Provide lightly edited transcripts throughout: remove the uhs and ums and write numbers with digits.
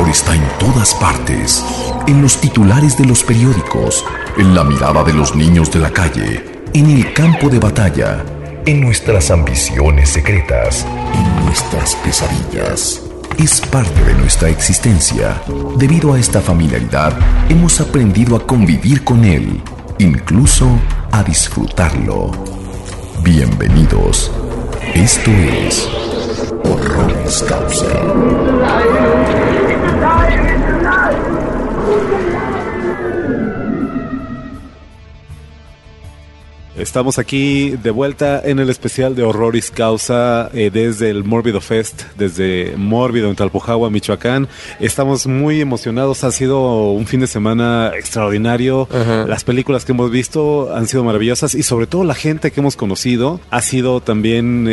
horror está en todas partes, en los titulares de los periódicos, en la mirada de los niños de la calle, en el campo de batalla, en nuestras ambiciones secretas, en nuestras pesadillas. Es parte de nuestra existencia. Debido a esta familiaridad, hemos aprendido a convivir con él, incluso a disfrutarlo. Bienvenidos. Esto es Horroris Causa. Estamos aquí de vuelta en el especial de Horroris Causa desde el Mórbido Fest, desde Mórbido en Talpujahua, Michoacán. Estamos muy emocionados, ha sido un fin de semana extraordinario. Las películas que hemos visto han sido maravillosas y sobre todo la gente que hemos conocido ha sido también,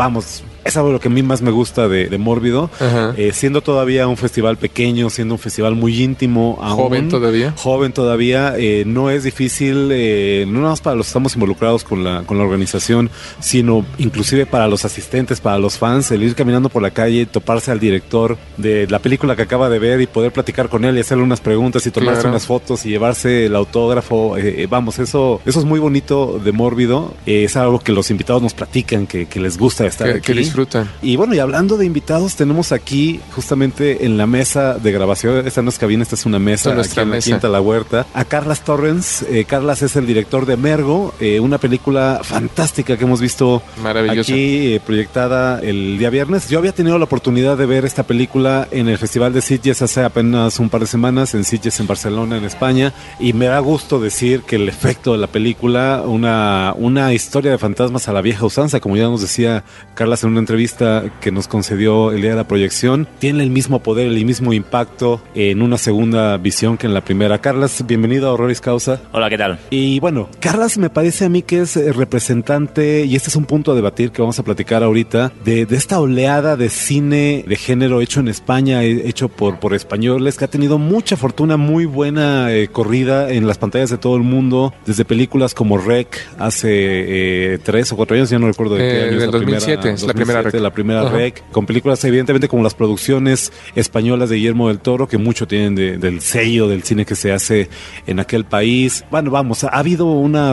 es algo lo que a mí más me gusta de Mórbido, siendo todavía un festival pequeño, siendo un festival muy íntimo aún, joven todavía, no es difícil, no nada más para los que estamos involucrados con la organización, sino inclusive para los asistentes, para los fans, el ir caminando por la calle, toparse al director de la película que acaba de ver y poder platicar con él y hacerle unas preguntas y tomarse unas fotos y llevarse el autógrafo, eso es muy bonito de Mórbido, es algo que los invitados nos platican, que les gusta estar aquí. Que disfrutan. Y bueno, y hablando de invitados, tenemos aquí justamente en la mesa de grabación, esta no es cabina, esta es una mesa, aquí en la Quinta La Huerta, a Carlas Torrens. Carlas es el director de Mergo, una película fantástica que hemos visto aquí proyectada el día viernes. Yo había tenido la oportunidad de ver esta película en el Festival de Sitges hace apenas un par de semanas, en Sitges, en Barcelona, en España, y me da gusto decir que el efecto de la película, una historia de fantasmas a la vieja usanza, como ya nos decía Carlas en una entrevista que nos concedió el día de la proyección, tiene el mismo poder, el mismo impacto en una segunda visión que en la primera. Carlas, bienvenido a Horroris Causa. Hola, ¿qué tal? Y bueno, Carlas me parece a mí que es representante, y este es un punto a debatir que vamos a platicar ahorita, de esta oleada de cine de género hecho en España, hecho por españoles, que ha tenido mucha fortuna, muy buena corrida en las pantallas de todo el mundo, desde películas como Rec hace 3 o 4 años, ya no recuerdo de qué año es del 2007, es la primera Rec. La primera Rec, con películas evidentemente como las producciones españolas de Guillermo del Toro, que mucho tienen del sello del cine que se hace en aquel país. Bueno, vamos, ha habido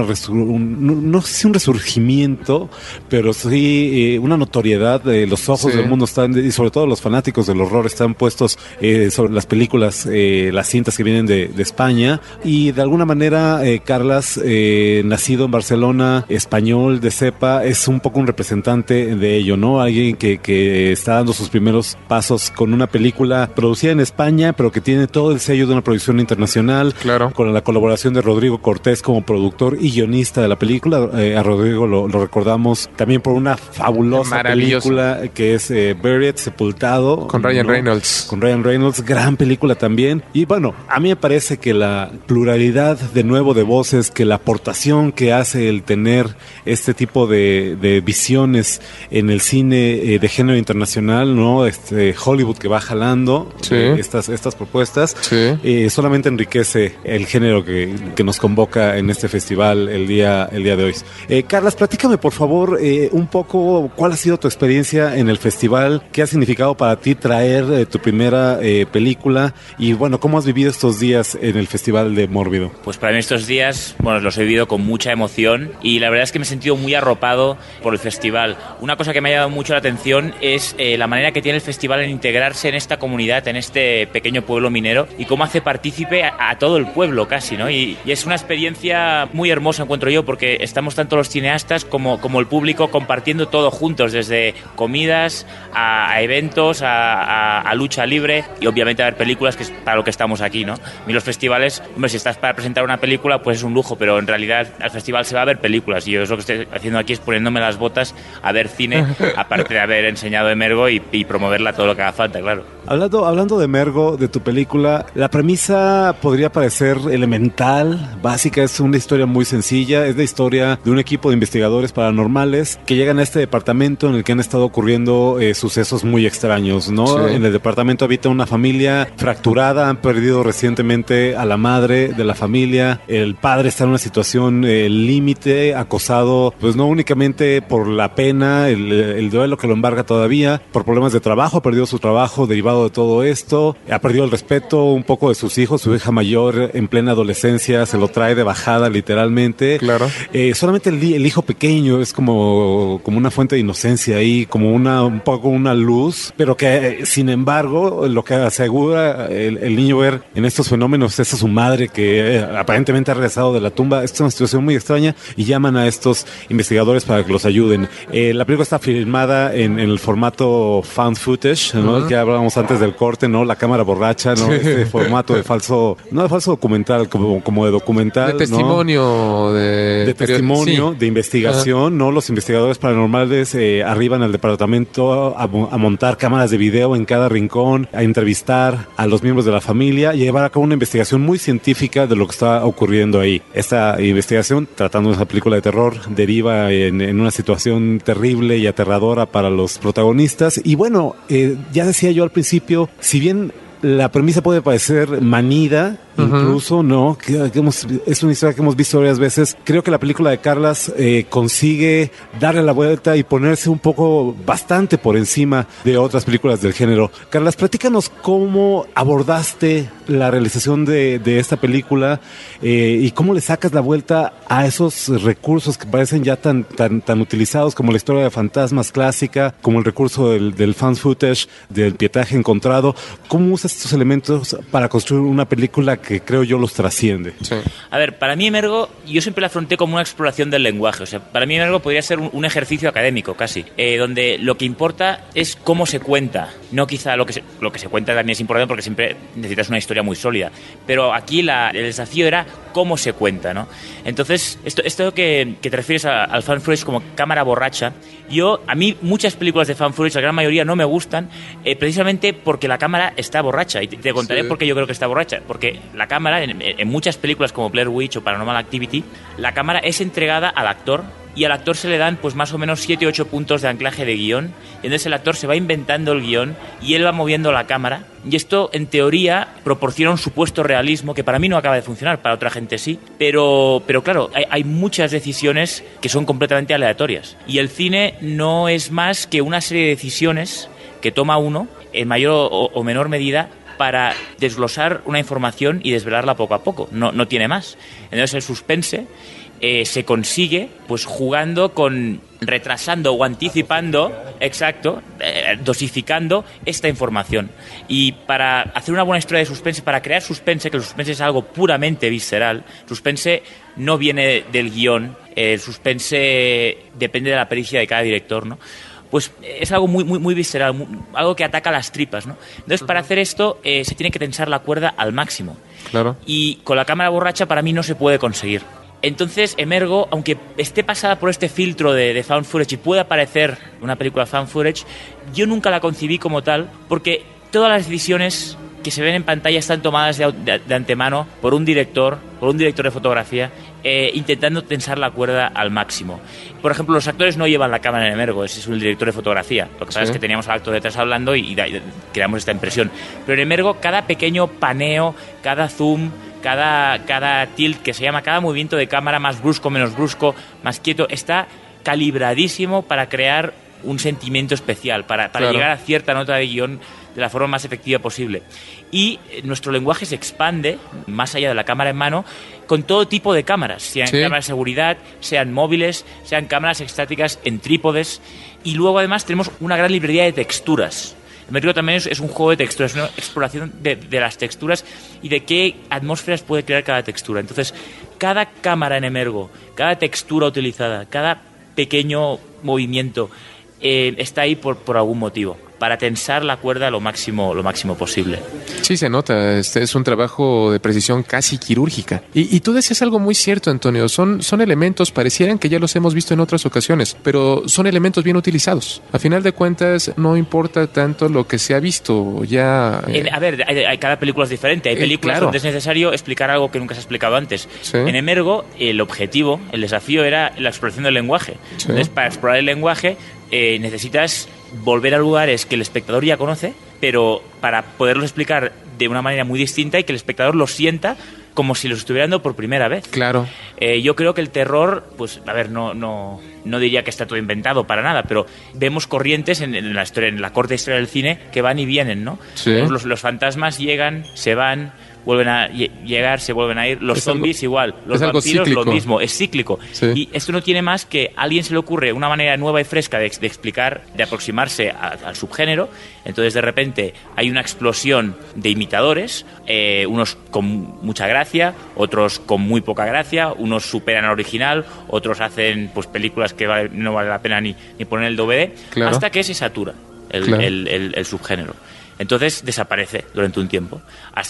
no sé si un resurgimiento, pero sí una notoriedad. Los ojos del mundo están, y sobre todo los fanáticos del horror, están puestos sobre las películas, las cintas que vienen de España. Y de alguna manera, Carlas, nacido en Barcelona, español de cepa, es un poco un representante de ello, ¿no? Alguien que está dando sus primeros pasos con una película producida en España, pero que tiene todo el sello de una producción internacional, con la colaboración de Rodrigo Cortés como productor y guionista de la película. A Rodrigo lo recordamos también por una fabulosa película que es Buried, Sepultado, con Ryan Reynolds. Con Ryan Reynolds, gran película también. Y bueno, a mí me parece que la pluralidad de nuevo de voces, que la aportación que hace el tener este tipo de visiones en el cine de género internacional, ¿no? Hollywood que va jalando estas propuestas, solamente enriquece el género que nos convoca en este festival el día de hoy. Carlas, platícame por favor un poco cuál ha sido tu experiencia en el festival, qué ha significado para ti traer tu primera película y bueno, cómo has vivido estos días en el Festival de Mórbido. Pues para mí estos días, bueno, los he vivido con mucha emoción y la verdad es que me he sentido muy arropado por el festival. Una cosa que me ha llamado mucho la atención es la manera que tiene el festival en integrarse en esta comunidad, en este pequeño pueblo minero, y cómo hace partícipe a todo el pueblo casi, ¿no? Y es una experiencia muy hermosa, encuentro yo, porque estamos tanto los cineastas como el público compartiendo todo juntos, desde comidas a eventos, a lucha libre y obviamente a ver películas, que es para lo que estamos aquí, ¿no? A mí los festivales, hombre, si estás para presentar una película, pues es un lujo, pero en realidad al festival se va a ver películas y yo es lo que estoy haciendo aquí, es poniéndome las botas a ver cine, aparte de haber enseñado Emergo y promoverla todo lo que haga falta, claro. Hablando de Mergo, de tu película, la premisa podría parecer elemental, básica, es una historia muy sencilla, es la historia de un equipo de investigadores paranormales que llegan a este departamento en el que han estado ocurriendo sucesos muy extraños, ¿no? Sí. En el departamento habita una familia fracturada, han perdido recientemente a la madre de la familia, el padre está en una situación límite, acosado, pues no únicamente por la pena, el el duelo que lo embarga todavía. Por problemas de trabajo, ha perdido su trabajo derivado de todo esto. Ha perdido el respeto un poco de sus hijos. Su hija mayor, en plena adolescencia, se lo trae de bajada, literalmente. Claro. Solamente el hijo pequeño es como una fuente de inocencia ahí, como un poco una luz, pero que, sin embargo, lo que asegura el niño ver en estos fenómenos es a su madre, que aparentemente ha regresado de la tumba. Es una situación muy extraña y llaman a estos investigadores para que los ayuden. La película está filmada en el formato found footage, ¿no? Uh-huh. Que hablábamos antes del corte, ¿no? La cámara borracha, ¿no? Este formato de falso documental, como de documental, de testimonio, ¿no? De testimonio, sí. De investigación, uh-huh. ¿no? Los investigadores paranormales arriban al departamento a montar cámaras de video en cada rincón, a entrevistar a los miembros de la familia y llevar a cabo una investigación muy científica de lo que está ocurriendo ahí. Esta investigación, tratando de una película de terror, deriva en una situación terrible y aterradora para los protagonistas. Y bueno, ya decía yo al principio, si bien la premisa puede parecer manida, incluso, ¿no? Es una historia que hemos visto varias veces. Creo que la película de Carlas consigue darle la vuelta y ponerse un poco, bastante por encima de otras películas del género. Carlas, platícanos cómo abordaste la realización de esta película y cómo le sacas la vuelta a esos recursos que parecen ya tan utilizados, como la historia de fantasmas clásica, como el recurso del found footage, del pietaje encontrado. ¿Cómo usas estos elementos para construir una película que creo yo los trasciende? Sí. A ver, para mí Emergo, yo siempre la afronté como una exploración del lenguaje. O sea, para mí Emergo podría ser un ejercicio académico casi, donde lo que importa es cómo se cuenta. No quizá lo que se cuenta también es importante porque siempre necesitas una historia muy sólida. Pero aquí el desafío era cómo se cuenta, ¿no? Entonces, esto que te refieres al fan footage como cámara borracha, a mí muchas películas de fan footage, la gran mayoría no me gustan, precisamente porque la cámara está borracha. Y te contaré por qué yo creo que está borracha. Porque la cámara, en muchas películas como Blair Witch o Paranormal Activity, la cámara es entregada al actor y al actor se le dan pues más o menos 7 u 8 puntos de anclaje de guión. Y entonces el actor se va inventando el guión y él va moviendo la cámara. Y esto, en teoría, proporciona un supuesto realismo que para mí no acaba de funcionar, para otra gente sí. Pero claro, hay muchas decisiones que son completamente aleatorias. Y el cine no es más que una serie de decisiones que toma uno, en mayor o menor medida, para desglosar una información y desvelarla poco a poco. No tiene más. Entonces el suspense se consigue pues jugando con retrasando o anticipando, dosificando esta información. Y para hacer una buena historia de suspense, para crear suspense, que el suspense es algo puramente visceral, suspense no viene del guión, el suspense depende de la pericia de cada director, ¿no? Pues es algo muy, muy, muy visceral, algo que ataca las tripas, ¿no? Entonces, para hacer esto, se tiene que tensar la cuerda al máximo. Claro. Y con la cámara borracha, para mí, no se puede conseguir. Entonces, Emergo, aunque esté pasada por este filtro de found footage y pueda parecer una película found footage, yo nunca la concibí como tal, porque todas las decisiones que se ven en pantalla están tomadas de antemano por un director de fotografía, intentando tensar la cuerda al máximo. Por ejemplo, los actores no llevan la cámara en Emergo, ese es un director de fotografía. Lo que pasa es que teníamos al actor detrás hablando y creamos esta impresión. Pero en Emergo, cada pequeño paneo, cada zoom, cada tilt que se llama, cada movimiento de cámara, más brusco, menos brusco, más quieto, está calibradísimo para crear un sentimiento especial, para llegar a cierta nota de guión de la forma más efectiva posible. Y nuestro lenguaje se expande más allá de la cámara en mano con todo tipo de cámaras, sean cámaras de seguridad, sean móviles, sean cámaras estáticas en trípodes, y luego además tenemos una gran librería de texturas. El Emergo también es un juego de texturas, una exploración de las texturas y de qué atmósferas puede crear cada textura. Entonces, cada cámara en Emergo, cada textura utilizada, cada pequeño movimiento está ahí por algún motivo, para tensar la cuerda lo máximo posible. Sí, se nota, es un trabajo de precisión casi quirúrgica. Y tú decías algo muy cierto, Antonio, son elementos, parecieran que ya los hemos visto en otras ocasiones, pero son elementos bien utilizados. A final de cuentas, no importa tanto lo que se ha visto ya... A ver, cada película es diferente, hay películas donde es necesario explicar algo que nunca se ha explicado antes. Sí. En Emergo, el desafío era la exploración del lenguaje. Sí. Entonces, para explorar el lenguaje, necesitas volver a lugares que el espectador ya conoce, pero para poderlos explicar de una manera muy distinta y que el espectador los sienta como si los estuviera viendo por primera vez. Claro. Yo creo que el terror, pues, a ver, no diría que está todo inventado para nada, pero vemos corrientes en la historia, en la corta historia del cine, que van y vienen, ¿no? Sí. Los fantasmas llegan, se van, vuelven a llegar, se vuelven a ir. Los zombies igual, los vampiros lo mismo, es cíclico. Sí. Y esto no tiene más que a alguien se le ocurre una manera nueva y fresca de explicar, de aproximarse al subgénero. Entonces de repente hay una explosión de imitadores, unos con mucha gracia, otros con muy poca gracia, unos superan al original, otros hacen pues películas que no vale la pena ni poner el DVD, claro, hasta que se satura el subgénero. Entonces desaparece durante un tiempo,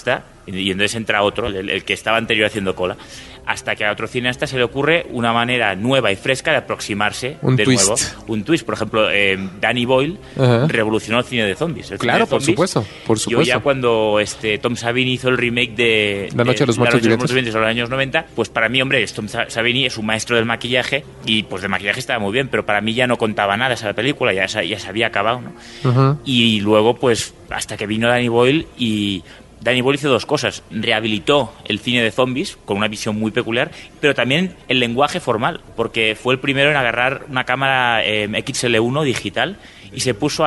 y entonces entra otro, el que estaba anterior haciendo cola, hasta que a otro cineasta se le ocurre una manera nueva y fresca de aproximarse un de twist. nuevo. Un twist. Por ejemplo, Danny Boyle revolucionó el cine de zombies. Claro, por supuesto. Yo ya cuando Tom Savini hizo el remake de La Noche de los Muertos Vivientes en los años 90, pues para mí, hombre, Tom Savini es un maestro del maquillaje, y pues de maquillaje estaba muy bien, pero para mí ya no contaba nada esa película, ya se había acabado, ¿no? Y luego, pues, hasta que vino Danny Boyle, y Danny Boyle hizo dos cosas: rehabilitó el cine de zombies con una visión muy peculiar, pero también el lenguaje formal, porque fue el primero en agarrar una cámara XL1 digital y se puso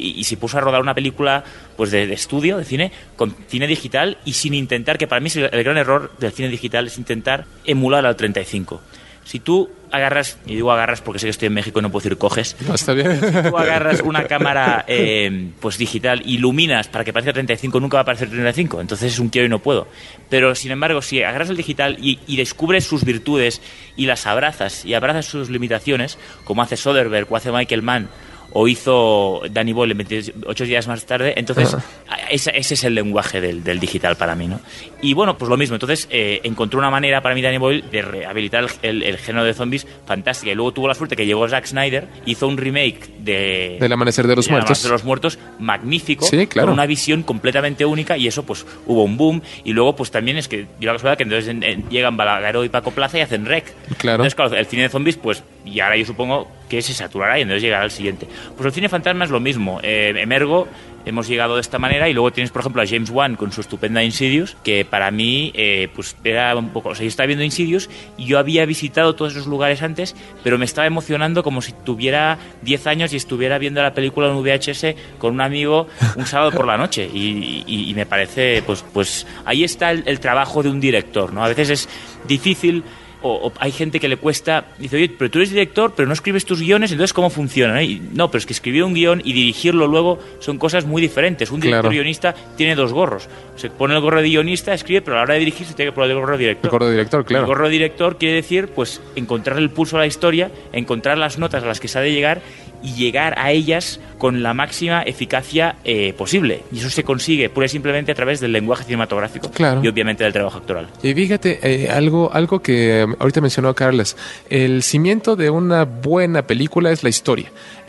a rodar una película pues de estudio, de cine, con cine digital, y sin intentar, que para mí es el gran error del cine digital, es intentar emular al 35. Si tú agarras, y digo agarras porque sé que estoy en México y no puedo decir coges. No, está bien. Si tú agarras una cámara pues digital, iluminas para que parezca 35, nunca va a parecer 35. Entonces es un quiero y no puedo. Pero sin embargo, si agarras el digital y descubres sus virtudes y las abrazas y abrazas sus limitaciones, como hace Soderbergh o hace Michael Mann, o hizo Danny Boyle 28 días más tarde, entonces ese es el lenguaje del digital para mí, ¿no? Y bueno, pues lo mismo, entonces encontró una manera para mí Danny Boyle de rehabilitar el género de zombies fantástica, y luego tuvo la suerte que llegó Zack Snyder, hizo un remake del Amanecer de los Muertos magnífico, sí, claro, con una visión completamente única, y eso pues hubo un boom. Y luego pues también es que dio la casualidad que entonces llegan Balagueró y Paco Plaza y hacen Rec. Claro. Entonces claro, el cine de zombies pues, y ahora yo supongo que se saturará y entonces llegará al siguiente. Pues el cine fantasma es lo mismo. Emergo, hemos llegado de esta manera, y luego tienes por ejemplo a James Wan con su estupenda Insidious, que para mí pues era un poco, o sea, yo estaba viendo Insidious y yo había visitado todos esos lugares antes, pero me estaba emocionando como si tuviera 10 años y estuviera viendo la película en VHS con un amigo un sábado por la noche, y me parece pues ahí está el trabajo de un director, ¿no? A veces es difícil, o hay gente que le cuesta, dice, oye, pero tú eres director, pero no escribes tus guiones, entonces ¿cómo funciona? No, pero es que escribir un guión y dirigirlo luego son cosas muy diferentes. Un director guionista tiene dos gorros. Se pone el gorro de guionista, escribe, pero a la hora de dirigir se tiene que poner el gorro de director. El gorro de director, claro. El gorro de director quiere decir, pues, encontrar el pulso a la historia, encontrar las notas a las que se ha de llegar y llegar a ellas con la máxima eficacia posible. Y eso se consigue pura y simplemente a través del lenguaje cinematográfico, claro, y obviamente del trabajo actoral. Y fíjate, algo que ahorita mencionó Carles, el cimiento de una buena película es la historia.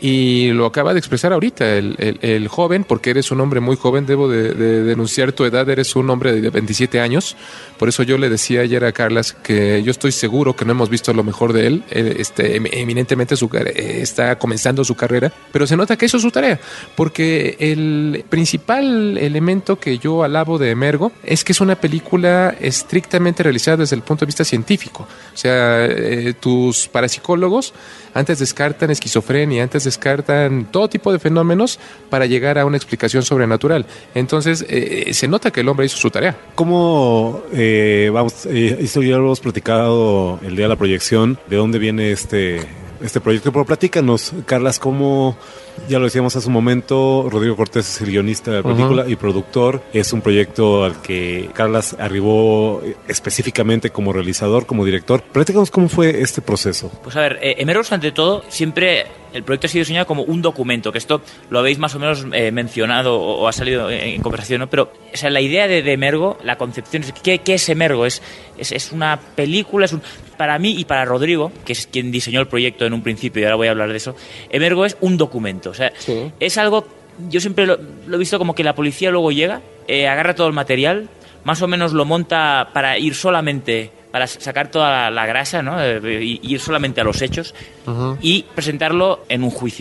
Y lo acaba de expresar ahorita el joven, porque eres un hombre muy joven, debo de denunciar tu edad, eres un hombre de 27 años. Por eso yo le decía ayer a Carlas que yo estoy seguro que no hemos visto lo mejor de él. Eminentemente está comenzando su carrera, pero se nota que eso es su tarea, porque el principal elemento que yo alabo de Emergo es que es una película estrictamente realizada desde el punto de vista científico. O sea, tus parapsicólogos antes descartan esquizofrenia, antes descartan todo tipo de fenómenos para llegar a una explicación sobrenatural. Entonces, se nota que el hombre hizo su tarea. ¿Cómo, esto ya lo hemos platicado el día de la proyección, de dónde viene este proyecto? Pero platícanos, Carlas, cómo, ya lo decíamos hace un momento, Rodrigo Cortés es el guionista de la película y productor. Es un proyecto al que Carlas arribó específicamente como realizador, como director. Platícanos cómo fue este proceso. Pues a ver, Emergos, ante todo, siempre el proyecto ha sido diseñado como un documento, que esto lo habéis más o menos mencionado o ha salido en conversación, ¿no? Pero o sea, la idea de Emergo, la concepción, ¿qué es Emergo? Es una película, para mí y para Rodrigo, que es quien diseñó el proyecto en un principio, y ahora voy a hablar de eso, Emergo es un documento. O sea, sí, es algo, yo siempre lo he visto como que la policía luego llega, agarra todo el material, más o menos lo monta para ir solamente, para sacar toda la grasa, ¿no? Y ir solamente a los hechos y presentarlo en un juicio,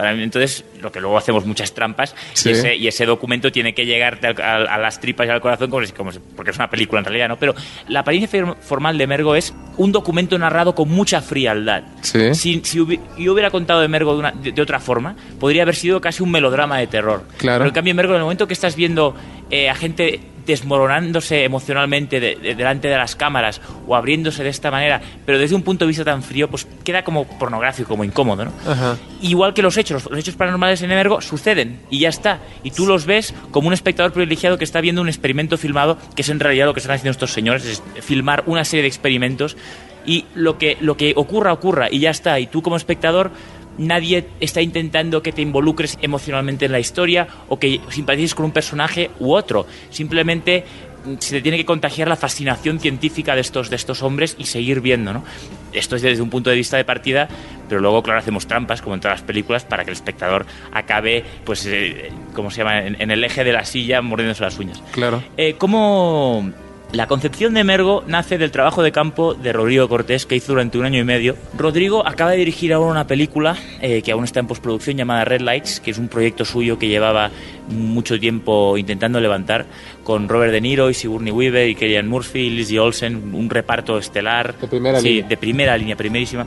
Para mí, entonces, lo que luego hacemos muchas trampas, Sí. y ese documento tiene que llegar a las tripas y al corazón, porque es una película en realidad, ¿no? Pero la apariencia formal de Emergo es un documento narrado con mucha frialdad. Sí. Si yo hubiera contado Emergo de otra forma, podría haber sido casi un melodrama de terror. Claro. Pero en cambio, Emergo, en el momento que estás viendo a gente desmoronándose emocionalmente delante de las cámaras o abriéndose de esta manera, pero desde un punto de vista tan frío, pues queda como pornográfico, como incómodo, ¿no? Ajá. Igual que los hechos paranormales en Emergo suceden y ya está. Y tú los ves como un espectador privilegiado que está viendo un experimento filmado, que es en realidad lo que están haciendo estos señores, es filmar una serie de experimentos y lo que ocurra y ya está. Y tú como espectador, nadie está intentando que te involucres emocionalmente en la historia o que simpatices con un personaje u otro. Simplemente se te tiene que contagiar la fascinación científica de estos hombres y seguir viendo, ¿no? Esto es desde un punto de vista de partida, pero luego, claro, hacemos trampas, como en todas las películas, para que el espectador acabe, pues, ¿cómo se llama?, en el eje de la silla mordiéndose las uñas. Claro. ¿Cómo...? La concepción de Emergo nace del trabajo de campo de Rodrigo Cortés, que hizo durante 1 año y medio. Rodrigo acaba de dirigir ahora una película que aún está en postproducción, llamada Red Lights, que es un proyecto suyo que llevaba mucho tiempo intentando levantar, con Robert De Niro y Sigourney Weaver y Cillian Murphy y Lizzie Olsen, un reparto estelar. De primera línea. Sí, de primera línea, primerísima.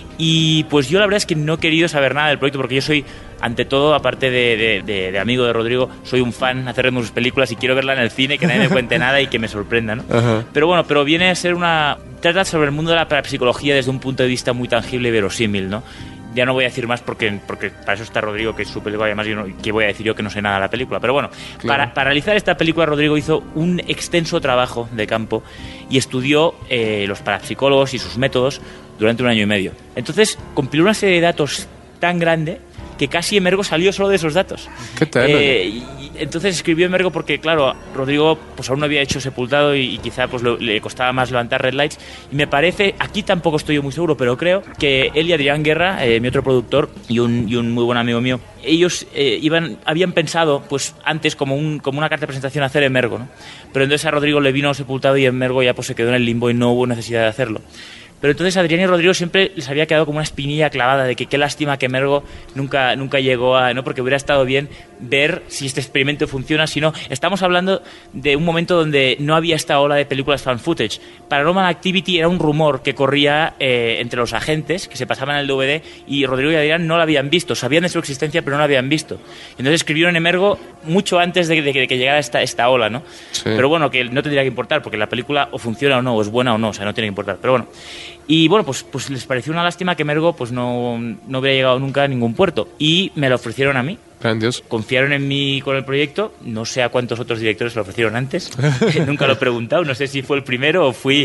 Y pues yo la verdad es que no he querido saber nada del proyecto, porque yo soy, ante todo, aparte de amigo de Rodrigo, soy un fan de sus películas y quiero verla en el cine, que nadie me cuente nada y que me sorprenda, ¿no? Ajá. Pero viene a ser trata sobre el mundo de la parapsicología desde un punto de vista muy tangible y verosímil, ¿no? Ya no voy a decir más porque para eso está Rodrigo, que es su película, y además ¿qué voy a decir yo que no sé nada de la película? Pero bueno, Claro. para realizar esta película, Rodrigo hizo un extenso trabajo de campo y estudió los parapsicólogos y sus métodos durante 1 año y medio. Entonces, compiló una serie de datos tan grande que casi Emergo salió solo de esos datos. ¿Qué tal? Y entonces escribió Emergo porque, claro, Rodrigo pues aún no había hecho Sepultado y quizá pues le costaba más levantar Red Lights. Y me parece, aquí tampoco estoy yo muy seguro, pero creo que él y Adrián Guerra, mi otro productor y un muy buen amigo mío, ellos habían pensado pues antes como una carta de presentación hacer Emergo, ¿no? Pero entonces a Rodrigo le vino Sepultado y Emergo ya pues se quedó en el limbo y no hubo necesidad de hacerlo. Pero entonces a Adrián y Rodrigo siempre les había quedado como una espinilla clavada de que qué lástima que Emergo nunca llegó a... ¿no? Porque hubiera estado bien ver si este experimento funciona, si no. Estamos hablando de un momento donde no había esta ola de películas fan footage. Paranormal Activity era un rumor que corría entre los agentes que se pasaban el DVD y Rodrigo y Adrián no lo habían visto. Sabían de su existencia, pero no lo habían visto. Entonces escribieron Emergo mucho antes de que llegara esta ola, ¿no? Sí. Pero bueno, que no tendría que importar, porque la película o funciona o no, o es buena o no, o sea, no tiene que importar. Pero bueno. Y bueno, pues les pareció una lástima que Emergo pues no hubiera llegado nunca a ningún puerto. Y me lo ofrecieron a mí. Grandioso. Confiaron en mí con el proyecto. No sé a cuántos otros directores lo ofrecieron antes. Nunca lo he preguntado. No sé si fue el primero o fui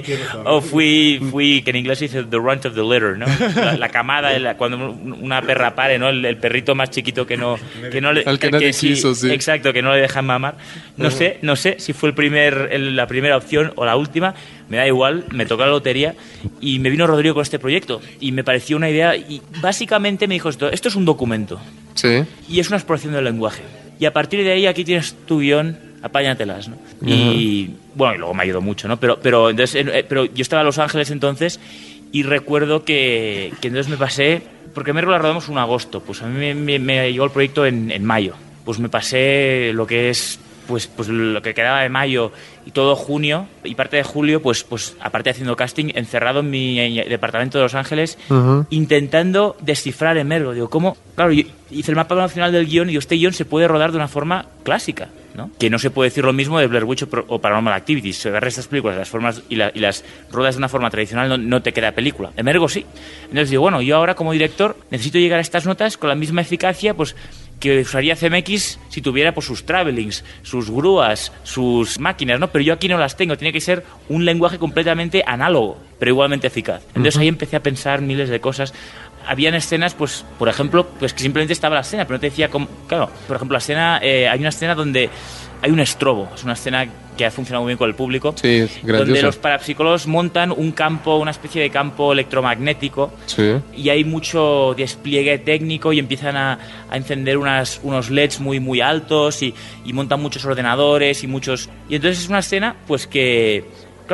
que en inglés se dice the runt of the litter, ¿no? La camada, cuando una perra pare, ¿no? El perrito más chiquito que no le... Al que nadie quiso, sí. Exacto, que no le dejan mamar. No sé si fue la primera opción o la última. Me da igual, me tocó la lotería y me vino Rodrigo con este proyecto y me pareció una idea y básicamente me dijo esto es un documento. Sí. Y es una exploración del lenguaje. Y a partir de ahí, aquí tienes tu guión, apáñatelas, ¿no? Y bueno, y luego me ayudó mucho, ¿no? Pero yo estaba en Los Ángeles entonces y recuerdo que entonces me pasé, porque Emergo la rodamos en agosto, pues a mí me llegó el proyecto en mayo. Pues me pasé lo que es pues lo que quedaba de mayo y todo junio y parte de julio, pues aparte de haciendo casting, encerrado en mi departamento de Los Ángeles, intentando descifrar Emergo. Digo, ¿cómo? Claro, yo hice el mapa nacional del guión y digo, este guión se puede rodar de una forma clásica, ¿no? Que no se puede decir lo mismo de Blair Witch o Paranormal Activity. Si agarras estas películas las formas y las rodas de una forma tradicional, no te queda película. Emergo sí. Entonces digo, bueno, yo ahora como director necesito llegar a estas notas con la misma eficacia, pues que usaría CMX si tuviera pues sus travelings, sus grúas, sus máquinas, ¿no? Pero yo aquí no las tengo, tiene que ser un lenguaje completamente análogo, pero igualmente eficaz. Entonces ahí empecé a pensar miles de cosas. Habían escenas, pues, por ejemplo, pues que simplemente estaba la escena, pero no te decía cómo... Claro, por ejemplo, hay una escena donde hay un estrobo, es una escena que ha funcionado muy bien con el público, sí, donde los parapsicólogos montan un campo, una especie de campo electromagnético, sí, y hay mucho despliegue técnico y empiezan a encender unos LEDs muy, muy altos y montan muchos ordenadores y entonces es una escena, pues que, claro,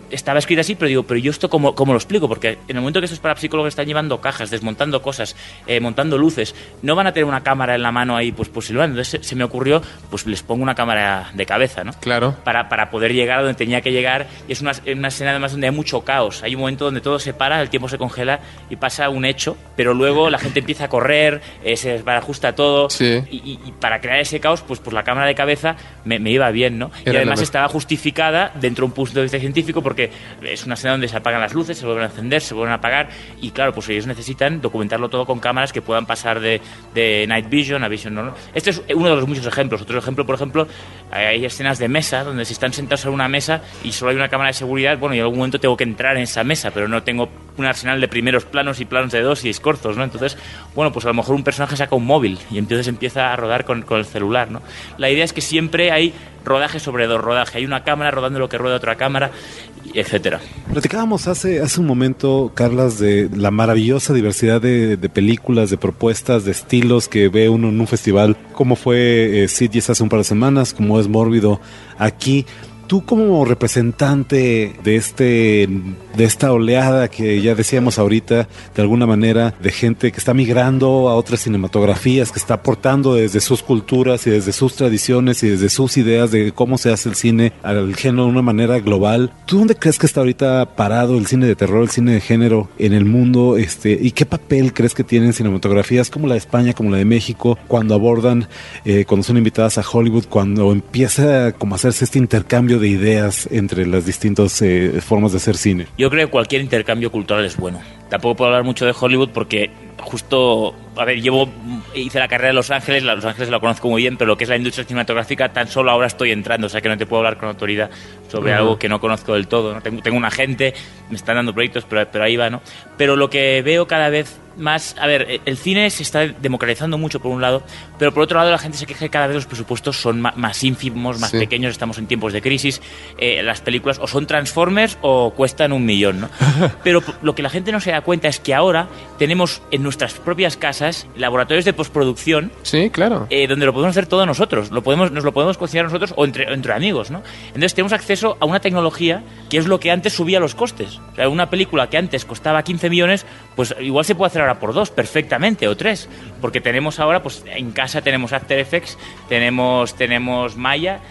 estaba escrita así, pero digo, pero yo esto cómo lo explico, porque en el momento que estos parapsicólogos están llevando cajas, desmontando cosas, montando luces, no van a tener una cámara en la mano ahí pues silbando. Entonces se me ocurrió, pues les pongo una cámara de cabeza, ¿no? Claro. Para poder llegar a donde tenía que llegar. Y es una escena además donde hay mucho caos. Hay un momento donde todo se para, el tiempo se congela y pasa un hecho, pero luego la gente empieza a correr, se desbarajusta todo. Sí. Y para crear ese caos, pues la cámara de cabeza me iba bien, ¿no? Y además estaba justificada dentro de un punto de vista científico, porque es una escena donde se apagan las luces, se vuelven a encender, se vuelven a apagar, y claro, pues ellos necesitan documentarlo todo con cámaras que puedan pasar de night vision a vision, ¿no? Este es uno de los muchos ejemplos. Otro ejemplo, por ejemplo, hay escenas de mesa donde se están sentados en una mesa y solo hay una cámara de seguridad. Bueno, y en algún momento tengo que entrar en esa mesa, pero no tengo un arsenal de primeros planos y planos de 2 y escorzos, ¿no? Entonces, bueno, pues a lo mejor un personaje saca un móvil y entonces empieza a rodar con el celular, ¿no? La idea es que siempre hay rodaje sobre rodaje. Hay una cámara rodando lo que rueda otra cámara, etcétera. Platicábamos hace un momento, Carlas, de la maravillosa diversidad de películas, de propuestas, de estilos que ve uno en un festival, como fue Sitges hace un par de semanas, como es Mórbido aquí. Tú como representante de esta oleada que ya decíamos ahorita, de alguna manera, de gente que está migrando a otras cinematografías, que está aportando desde sus culturas y desde sus tradiciones y desde sus ideas de cómo se hace el cine al género de una manera global. ¿Tú dónde crees que está ahorita parado el cine de terror, el cine de género en el mundo? ¿Y qué papel crees que tienen cinematografías como la de España, como la de México, cuando abordan, cuando son invitadas a Hollywood, cuando empieza como a hacerse este intercambio de ideas entre las distintas formas de hacer cine? Yo creo que cualquier intercambio cultural es bueno. Tampoco puedo hablar mucho de Hollywood porque justo, a ver, hice la carrera de Los Ángeles la conozco muy bien, pero lo que es la industria cinematográfica tan solo ahora estoy entrando, o sea que no te puedo hablar con autoridad sobre algo que no conozco del todo, ¿no? Tengo un agente, me están dando proyectos, pero ahí va, ¿no? Pero lo que veo cada vez más, a ver, el cine se está democratizando mucho por un lado, pero por otro lado la gente se queja que cada vez los presupuestos son más ínfimos, más pequeños, estamos en tiempos de crisis, las películas o son Transformers o cuestan 1 millón, ¿no? Pero lo que la gente no se da cuenta es que ahora tenemos en nuestras propias casas laboratorios de postproducción. Sí, claro. Donde lo podemos hacer todos nosotros, nos lo podemos cocinar nosotros o entre amigos, ¿no? Entonces tenemos acceso a una tecnología que es lo que antes subía los costes. O sea, una película que antes costaba 15 millones, pues igual se puede hacer ahora por 2 perfectamente, o 3, porque tenemos ahora, pues en casa tenemos After Effects, tenemos Maya,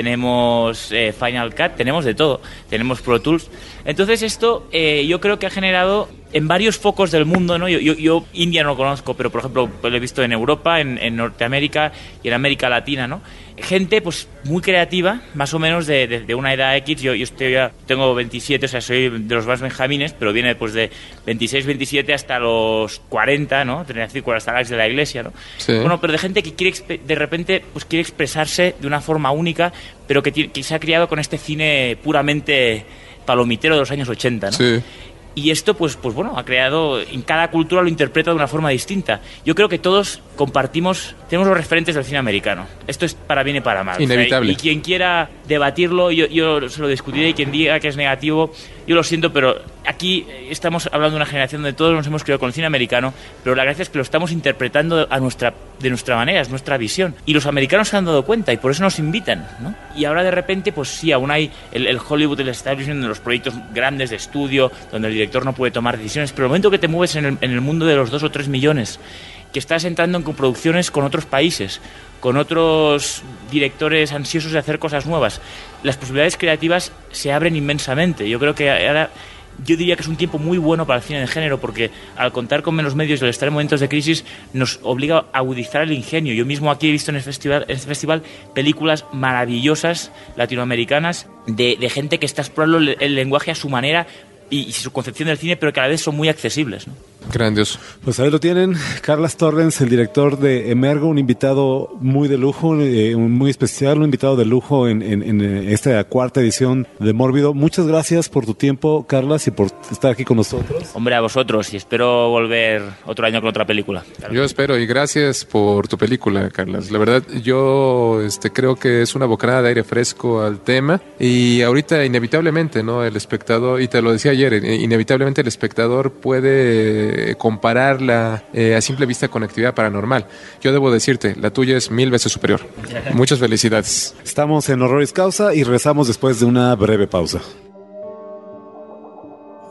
tenemos Final Cut, tenemos de todo, tenemos Pro Tools. Entonces esto yo creo que ha generado en varios focos del mundo, ¿no? Yo India no lo conozco, pero por ejemplo lo he visto en Europa, en Norteamérica y en América Latina, ¿no? Gente pues muy creativa, más o menos de una edad X. Yo tengo 27, o sea, soy de los más benjamines, pero viene pues de 26, 27 hasta los 40, ¿no? Tenía que decir hasta la ex de la iglesia, ¿no? Sí. Bueno, pero de gente que de repente pues quiere expresarse de una forma única, pero que se ha criado con este cine puramente palomitero de los años 80, ¿no? Sí. Y esto, pues bueno, ha creado, en cada cultura lo interpreta de una forma distinta. Yo creo que todos tenemos los referentes del cine americano. Esto es para bien y para mal. Inevitable. O sea, y quien quiera debatirlo, yo se lo discutiré, y quien diga que es negativo, yo lo siento, pero aquí estamos hablando de una generación donde todos nos hemos criado con el cine americano, pero la gracia es que lo estamos interpretando de nuestra manera, es nuestra visión. Y los americanos se han dado cuenta y por eso nos invitan, ¿no? Y ahora de repente, pues sí, aún hay el Hollywood, el establishment de los proyectos grandes de estudio, donde el director no puede tomar decisiones, pero el momento que te mueves en el mundo de los 2 o 3 millones, que estás entrando en coproducciones con otros países, con otros directores ansiosos de hacer cosas nuevas, las posibilidades creativas se abren inmensamente. Yo creo que ahora, yo diría que es un tiempo muy bueno para el cine de género, porque al contar con menos medios y al estar en momentos de crisis nos obliga a agudizar el ingenio. Yo mismo aquí he visto en este festival películas maravillosas latinoamericanas de gente que está explorando el lenguaje a su manera y su concepción del cine, pero que a la vez son muy accesibles, ¿no? Grandioso. Pues ahí lo tienen, Carlas Torrens, el director de Emergo, un invitado muy de lujo, muy especial, un invitado de lujo en esta 4ª edición de Mórbido. Muchas gracias por tu tiempo, Carlas, y por estar aquí con nosotros. Hombre, a vosotros, y espero volver otro año con otra película. Claro. Yo espero, y gracias por tu película, Carlas. La verdad, yo creo que es una bocanada de aire fresco al tema, y ahorita inevitablemente, ¿no? El espectador, y te lo decía ayer, inevitablemente el espectador puede compararla a simple vista con actividad paranormal. Yo debo decirte, la tuya es 1000 veces superior. Muchas felicidades. Estamos en Horroris Causa y regresamos después de una breve pausa.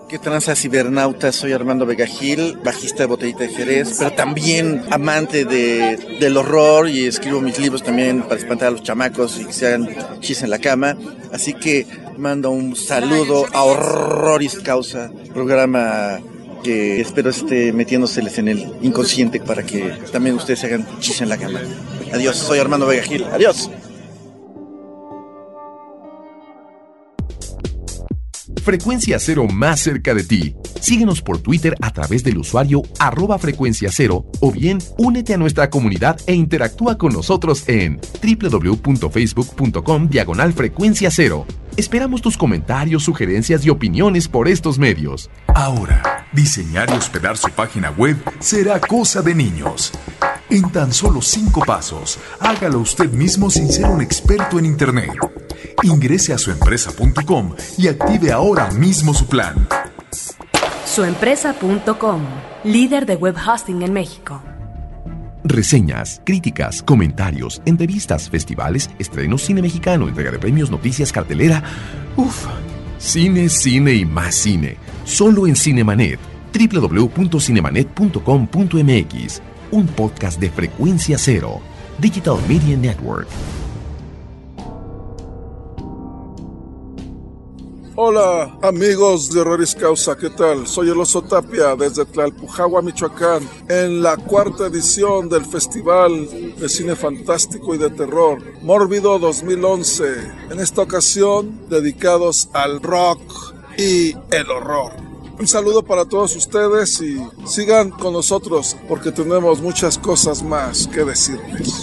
¿Qué tranza, cibernautas? Soy Armando Vega Gil, bajista de Botellita de Jerez, pero también amante del horror, y escribo mis libros también para espantar a los chamacos y que se hagan chis en la cama. Así que mando un saludo a Horroris Causa, programa que espero esté metiéndoseles en el inconsciente para que también ustedes se hagan chis en la cama. Adiós, soy Armando Vega Gil. Adiós. Frecuencia Cero más cerca de ti. Síguenos por Twitter a través del usuario @frecuenciacero o bien únete a nuestra comunidad e interactúa con nosotros en www.facebook.com/Frecuencia Cero. Esperamos tus comentarios, sugerencias y opiniones por estos medios. Ahora, diseñar y hospedar su página web será cosa de niños. En tan solo 5 pasos, hágalo usted mismo sin ser un experto en Internet. Ingrese a suempresa.com y active ahora mismo su plan. Suempresa.com, líder de web hosting en México. Reseñas, críticas, comentarios, entrevistas, festivales, estrenos, cine mexicano, entrega de premios, noticias, cartelera. Cine, cine y más cine. Solo en Cinemanet. www.cinemanet.com.mx. Un podcast de Frecuencia Cero. Digital Media Network. Hola amigos de Horroris Causa, ¿qué tal? Soy el Oso Tapia desde Tlalpujahua, Michoacán, en la 4ª edición del Festival de Cine Fantástico y de Terror Mórbido 2011. En esta ocasión dedicados al rock y el horror. Un saludo para todos ustedes y sigan con nosotros porque tenemos muchas cosas más que decirles.